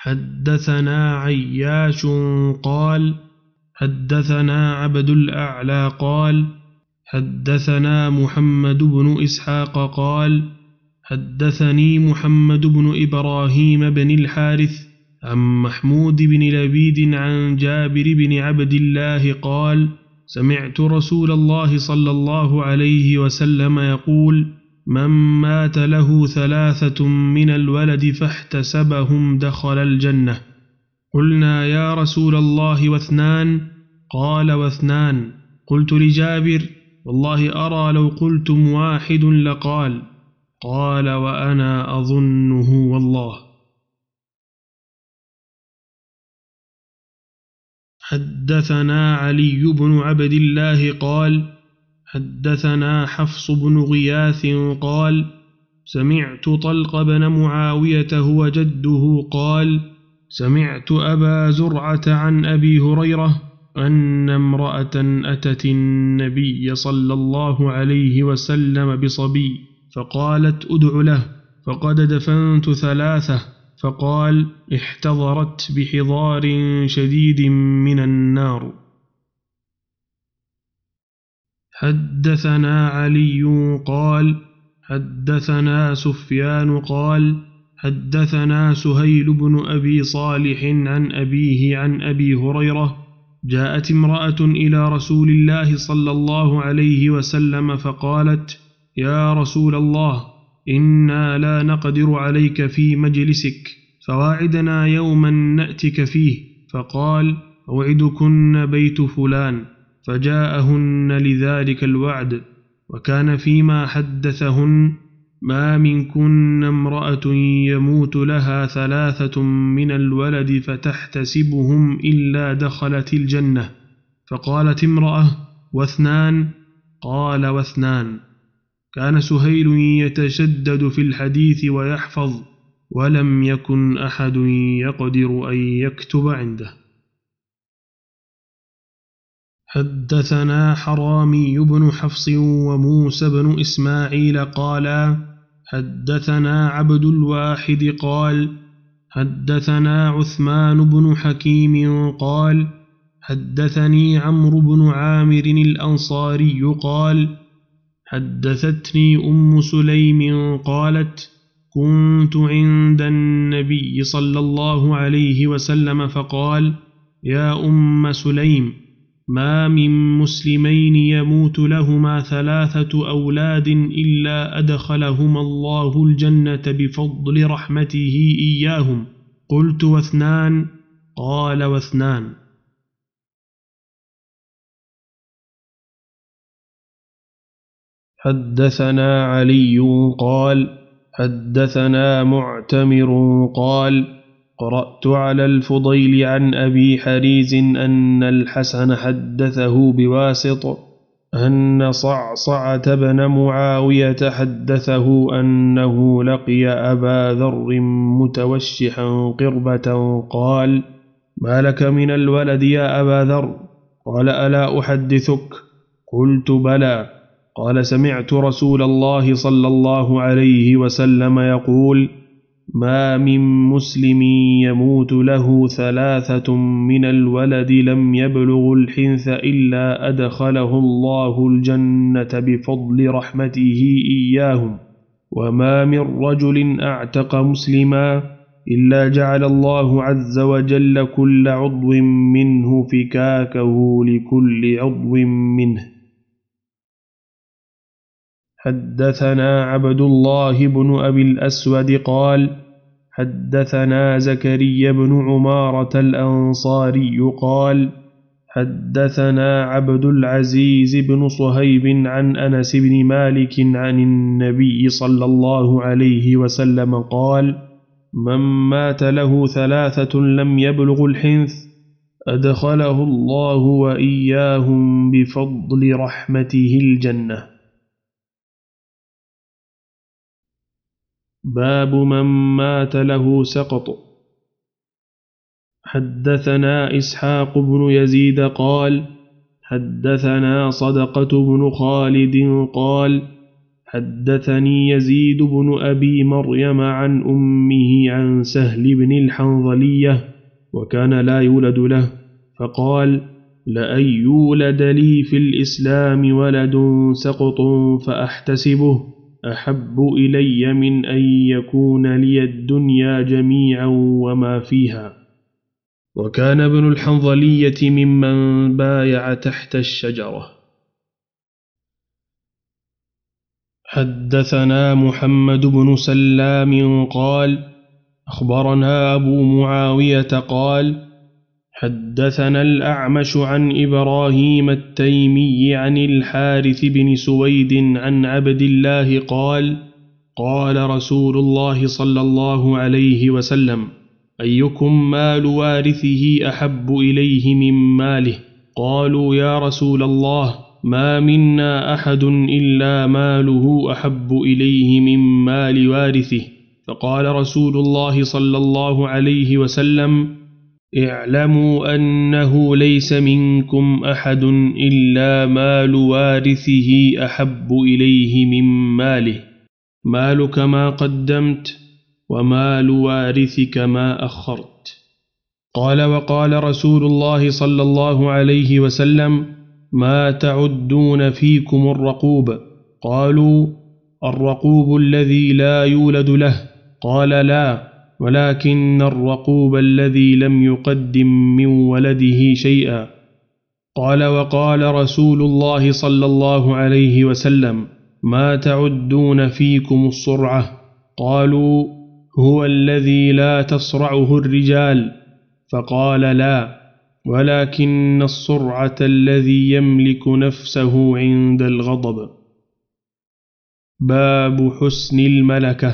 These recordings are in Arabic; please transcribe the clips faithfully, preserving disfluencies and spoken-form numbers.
حدثنا عياش قال حدثنا عبد الأعلى قال حدثنا محمد بن إسحاق قال حدثني محمد بن إبراهيم بن الحارث عن محمود بن لبيد عن جابر بن عبد الله قال سمعت رسول الله صلى الله عليه وسلم يقول من مات له ثلاثة من الولد فاحتسبهم دخل الجنة. قلنا يا رسول الله واثنان؟ قال واثنان. قلت لجابر والله أرى لو قلتم واحد لقال. قال وأنا أظنه والله. حدثنا علي بن عبد الله قال حدثنا حفص بن غياث قال سمعت طلق بن معاوية هو جده قال سمعت أبا زرعة عن أبي هريرة أن امرأة أتت النبي صلى الله عليه وسلم بصبي فقالت أدع له فقد دفنت ثلاثة فقال احتضرت بحضار شديد من النار. حدثنا علي قال حدثنا سفيان قال حدثنا سهيل بن أبي صالح عن أبيه عن أبي هريرة جاءت امرأة إلى رسول الله صلى الله عليه وسلم فقالت يا رسول الله إنا لا نقدر عليك في مجلسك فواعدنا يوما نأتك فيه. فقال أوعدكن بيت فلان. فجاءهن لذلك الوعد. وكان فيما حدثهن ما منكن امرأة يموت لها ثلاثة من الولد فتحتسبهم إلا دخلت الجنة. فقالت امرأة واثنان؟ قال واثنان. كان سهيل يتشدد في الحديث ويحفظ ولم يكن أحد يقدر أن يكتب عنده. حدثنا حرامي بن حفص وموسى بن إسماعيل قالا حدثنا عبد الواحد قال حدثنا عثمان بن حكيم قال حدثني عمرو بن عامر الأنصاري قال حدثتني أم سليم قالت كنت عند النبي صلى الله عليه وسلم فقال يا أم سليم ما من مسلمين يموت لهما ثلاثة أولاد إلا أدخلهما الله الجنة بفضل رحمته إياهم. قلت واثنان؟ قال واثنان. حدثنا علي قال حدثنا معتمر قال قرأت على الفضيل عن أبي حريز أن الحسن حدثه بواسط أن صعصعة بن معاوية حدثه أنه لقي أبا ذر متوشحا قربة قال ما لك من الولد يا أبا ذر؟ قال ألا أحدثك؟ قلت بلى. قال سمعت رسول الله صلى الله عليه وسلم يقول ما من مسلم يموت له ثلاثة من الولد لم يبلغ الحنث إلا أدخله الله الجنة بفضل رحمته إياهم. وما من رجل أعتق مسلما إلا جعل الله عز وجل كل عضو منه فكاكه لكل عضو منه. حدثنا عبد الله بن أبي الأسود قال حدثنا زكريا بن عمارة الأنصاري قال حدثنا عبد العزيز بن صهيب عن أنس بن مالك عن النبي صلى الله عليه وسلم قال من مات له ثلاثة لم يبلغ الحنث أدخله الله وإياهم بفضل رحمته الجنة. باب من مات له سقط. حدثنا إسحاق بن يزيد قال حدثنا صدقة بن خالد قال حدثني يزيد بن أبي مريم عن أمه عن سهل بن الحنظلية وكان لا يولد له فقال لأن يولد لي في الإسلام ولد سقط فأحتسبه أحب إلي من أن يكون لي الدنيا جميعا وما فيها. وكان ابن الحنظلية ممن بايع تحت الشجرة. حدثنا محمد بن سلام قال أخبرنا أبو معاوية قال حدثنا الأعمش عن إبراهيم التيمي عن الحارث بن سويد عن عبد الله قال قال رسول الله صلى الله عليه وسلم أيكم مال وارثه أحب إليه من ماله؟ قالوا يا رسول الله ما منا أحد إلا ماله أحب إليه من مال وارثه. فقال رسول الله صلى الله عليه وسلم اعلموا أنه ليس منكم أحد إلا مال وارثه أحب إليه من ماله، مالك ما قدمت ومال وارثك ما أخرت. قال وقال رسول الله صلى الله عليه وسلم ما تعدون فيكم الرقوب؟ قالوا الرقوب الذي لا يولد له. قال لا، ولكن الرقوب الذي لم يقدم من ولده شيئا. قال وقال رسول الله صلى الله عليه وسلم ما تعدون فيكم الصرعة؟ قالوا هو الذي لا تصرعه الرجال. فقال لا، ولكن الصرعة الذي يملك نفسه عند الغضب. باب حسن الملكة.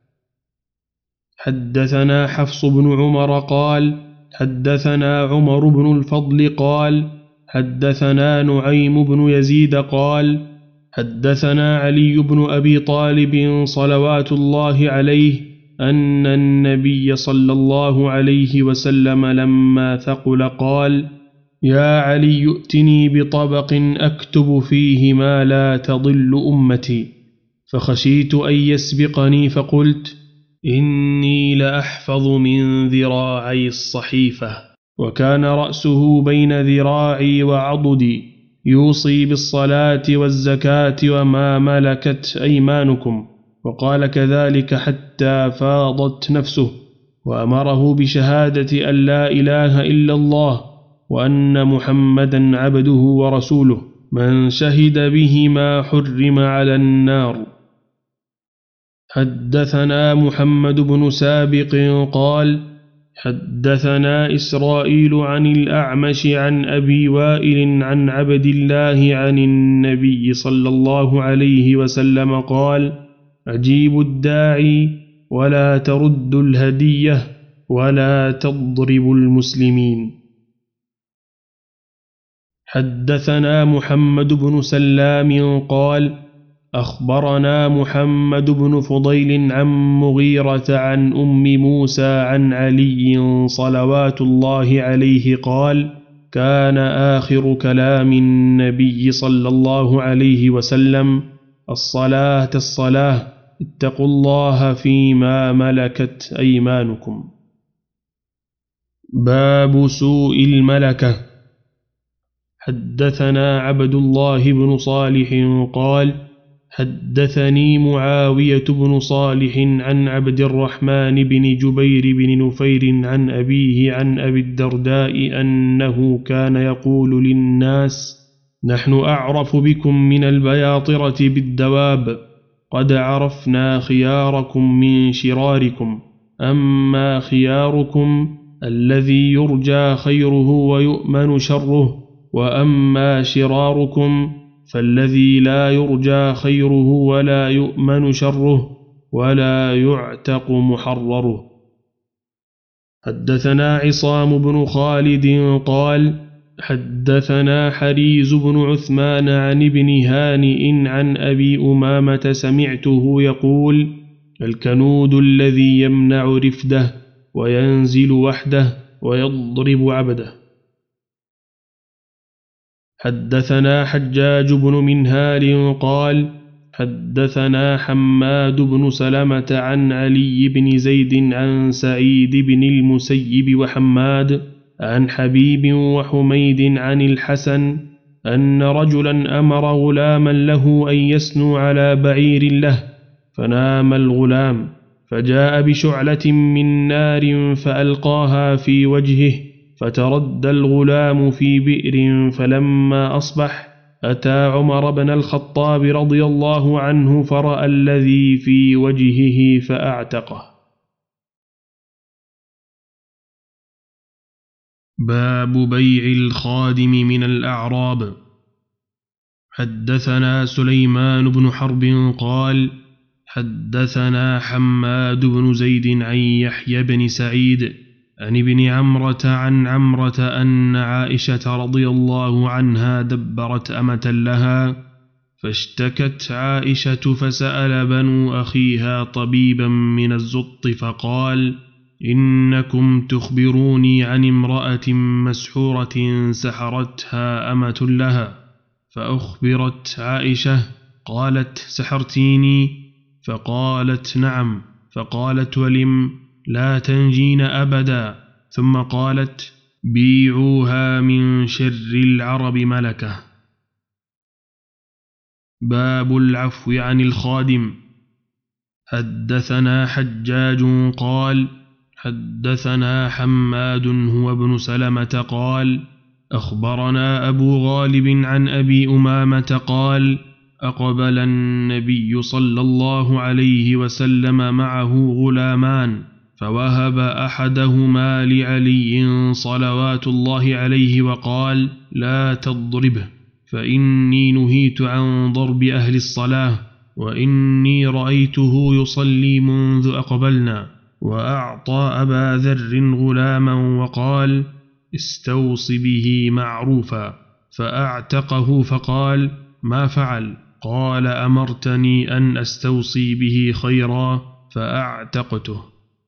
حدثنا حفص بن عمر قال حدثنا عمر بن الفضل قال حدثنا نعيم بن يزيد قال حدثنا علي بن أبي طالب صلوات الله عليه أن النبي صلى الله عليه وسلم لما ثقل قال يا علي ائتني بطبق أكتب فيه ما لا تضل أمتي، فخشيت أن يسبقني فقلت إني لأحفظ من ذراعي الصحيفة، وكان رأسه بين ذراعي وعضدي يوصي بالصلاة والزكاة وما ملكت أيمانكم، وقال كذلك حتى فاضت نفسه، وأمره بشهادة أن لا إله إلا الله وأن محمدا عبده ورسوله، من شهد بهما حرم على النار. حدثنا محمد بن سابق قال حدثنا إسرائيل عن الأعمش عن أبي وائل عن عبد الله عن النبي صلى الله عليه وسلم قال أجيبوا الداعي ولا تردوا الهدية ولا تضربوا المسلمين. حدثنا محمد بن سلام قال أخبرنا محمد بن فضيل عن مغيرة عن أم موسى عن علي صلوات الله عليه قال كان آخر كلام النبي صلى الله عليه وسلم الصلاة الصلاة اتقوا الله فيما ملكت أيمانكم. باب سوء الملكة. حدثنا عبد الله بن صالح قال حدثني معاوية بن صالح عن عبد الرحمن بن جبير بن نفير عن أبيه عن أبي الدرداء أنه كان يقول للناس نحن أعرف بكم من البياطرة بالدواب، قد عرفنا خياركم من شراركم، أما خياركم الذي يرجى خيره ويؤمن شره، وأما شراركم فالذي لا يرجى خيره ولا يؤمن شره ولا يعتق محرره. حدثنا عصام بن خالد قال حدثنا حريز بن عثمان عن ابن هانئ عن أبي أمامة سمعته يقول الكنود الذي يمنع رفده وينزل وحده ويضرب عبده. حدثنا حجاج بن منهال قال حدثنا حماد بن سلمة عن علي بن زيد عن سعيد بن المسيب وحماد عن حبيب وحميد عن الحسن أن رجلا أمر غلاما له أن يسنو على بعير له، فنام الغلام، فجاء بشعلة من نار فألقاها في وجهه، فتردى الغلام في بئر، فلما أصبح أتى عمر بن الخطاب رضي الله عنه فرأى الذي في وجهه فأعتقه. باب بيع الخادم من الأعراب. حدثنا سليمان بن حرب قال حدثنا حماد بن زيد عن يحيى بن سعيد عن ابن عمرة عن عمرة أن عائشة رضي الله عنها دبرت أمة لها، فاشتكت عائشة فسأل بنو أخيها طبيبا من الزط فقال إنكم تخبروني عن امرأة مسحورة سحرتها أمة لها، فأخبرت عائشة قالت سحرتيني؟ فقالت نعم، فقالت ولم لا تنجين أبدا، ثم قالت بيعوها من شر العرب ملكة. باب العفو عن الخادم. حدثنا حجاج قال حدثنا حماد هو ابن سلمة قال أخبرنا أبو غالب عن أبي أمامة قال أقبل النبي صلى الله عليه وسلم معه غلامان، فوهب أحدهما لعلي صلوات الله عليه وقال لا تضربه، فإني نهيت عن ضرب أهل الصلاة، وإني رأيته يصلي منذ أقبلنا. وأعطى أبا ذر غلاما وقال استوص به معروفا، فأعتقه فقال ما فعل؟ قال أمرتني أن أستوصي به خيرا فأعتقته.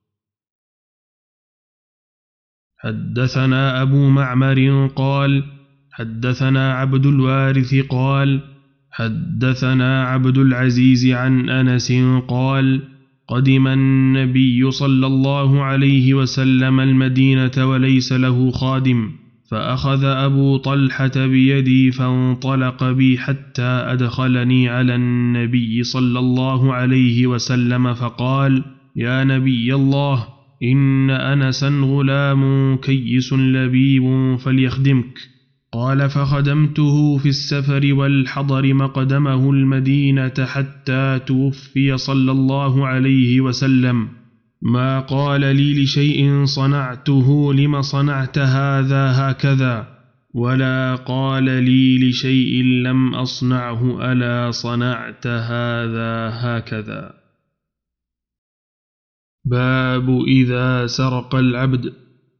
حدثنا أبو معمر قال حدثنا عبد الوارث قال حدثنا عبد العزيز عن أنس قال قدم النبي صلى الله عليه وسلم المدينة وليس له خادم، فأخذ أبو طلحة بيدي فانطلق بي حتى أدخلني على النبي صلى الله عليه وسلم فقال يا نبي الله إن أنسا غلام كيس لبيب فليخدمك. قال فخدمته في السفر والحضر مقدمه المدينة حتى توفي صلى الله عليه وسلم، ما قال لي لشيء صنعته لم صنعت هذا هكذا، ولا قال لي لشيء لم أصنعه ألا صنعت هذا هكذا. باب إذا سرق العبد.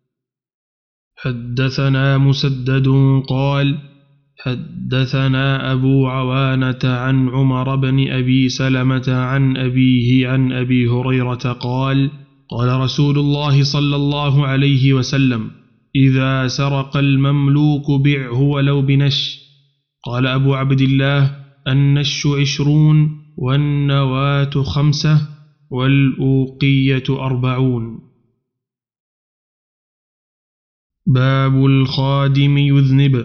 حدثنا مسدد قال حدثنا أبو عوانة عن عمر بن أبي سلمة عن أبيه عن أبي هريرة قال قال رسول الله صلى الله عليه وسلم إذا سرق المملوك بعه ولو بنش. قال أبو عبد الله النش عشرون والنواة خمسة والأوقية أربعون. باب الخادم يذنب.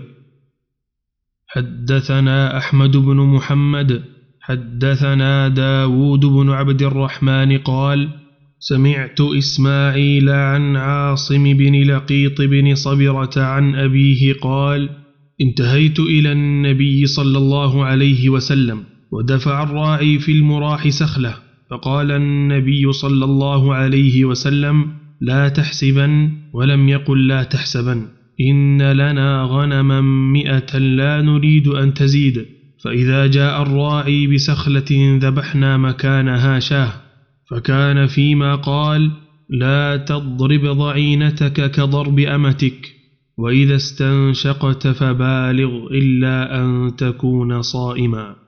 حدثنا أحمد بن محمد حدثنا داود بن عبد الرحمن قال سمعت إسماعيل عن عاصم بن لقيط بن صبرة عن أبيه قال انتهيت إلى النبي صلى الله عليه وسلم ودفع الراعي في المراح سخله، فقال النبي صلى الله عليه وسلم لا تحسبن، ولم يقل لا تحسبن، إن لنا غنما مئة لا نريد أن تزيد، فإذا جاء الراعي بسخلة ذبحنا مكانها شاه. فكان فيما قال لا تضرب ضعينتك كضرب أمتك، وإذا استنشقت فبالغ إلا أن تكون صائما.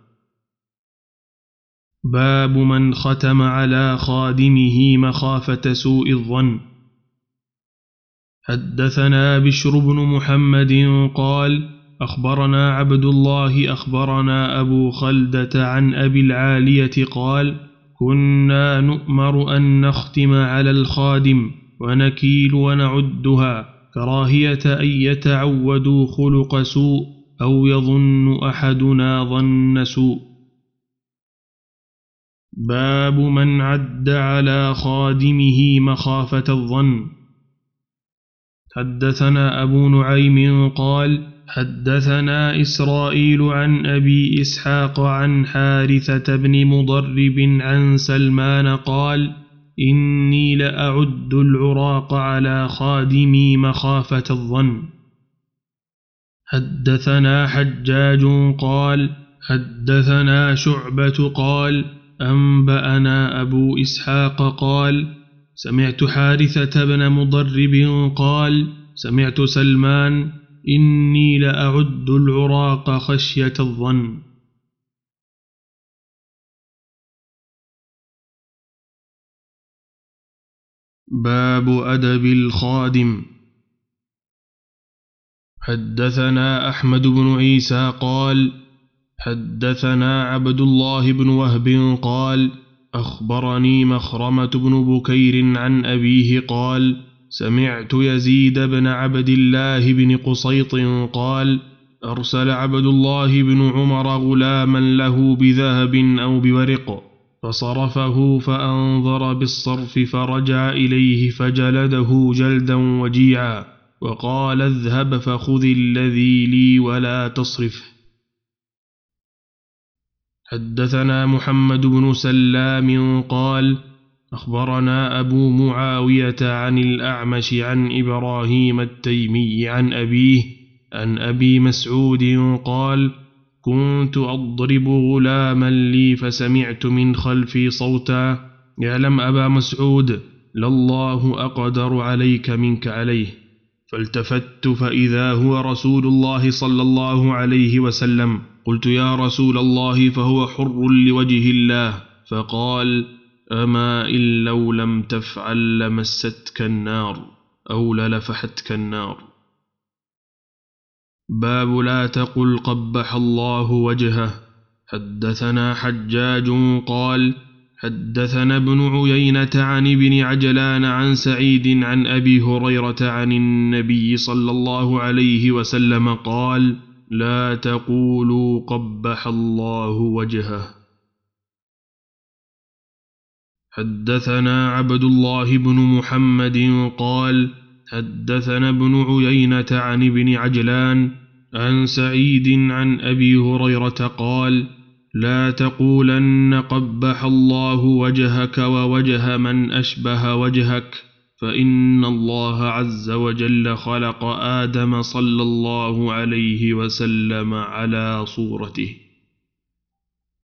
باب من ختم على خادمه مخافة سوء الظن. حدثنا بشر بن محمد قال أخبرنا عبد الله أخبرنا أبو خلدة عن أبي العالية قال كنا نؤمر أن نختم على الخادم ونكيل ونعدها كراهية أن يتعودوا خلق سوء أو يظن أحدنا ظن سوء. باب من عد على خادمه مخافة الظن. حدثنا أبو نعيم قال حدثنا إسرائيل عن أبي إسحاق عن حارثة بن مضرب عن سلمان قال إني لأعد العراق على خادمي مخافة الظن. حدثنا حجاج قال حدثنا شعبة قال أنبأنا أبو إسحاق قال سمعت حارثة بن مضرب قال سمعت سلمان إني لأعد العراق خشية الظن. باب أدب الخادم. حدثنا أحمد بن عيسى قال حدثنا عبد الله بن وهب قال أخبرني مخرمة بن بكير عن أبيه قال سمعت يزيد بن عبد الله بن قصيط قال أرسل عبد الله بن عمر غلاما له بذهب أو بورق فصرفه فأنظر بالصرف فرجع إليه فجلده جلدا وجيعا وقال اذهب فخذ الذي لي ولا تصرفه. حدثنا محمد بن سلام قال أخبرنا أبو معاوية عن الأعمش عن إبراهيم التيمي عن أبيه عن أبي مسعود قال كنت أضرب غلاما لي فسمعت من خلفي صوتا يعلم أبا مسعود لله أقدر عليك منك عليه، فالتفت فإذا هو رسول الله صلى الله عليه وسلم. قلت يا رسول الله فهو حر لوجه الله، فقال أما إن لو لم تفعل لمستك النار أو للفحتك النار. باب لا تقل قبح الله وجهه. حدثنا حجاج قال حدثنا ابن عيينة عن ابن عجلان عن سعيد عن أبي هريرة عن النبي صلى الله عليه وسلم قال لا تقولوا قبح الله وجهه. حدثنا عبد الله بن محمد قال حدثنا ابن عيينة عن ابن عجلان عن سعيد عن أبي هريرة قال لا تقولن قبح الله وجهك ووجه من أشبه وجهك، فإن الله عز وجل خلق آدم صلى الله عليه وسلم على صورته.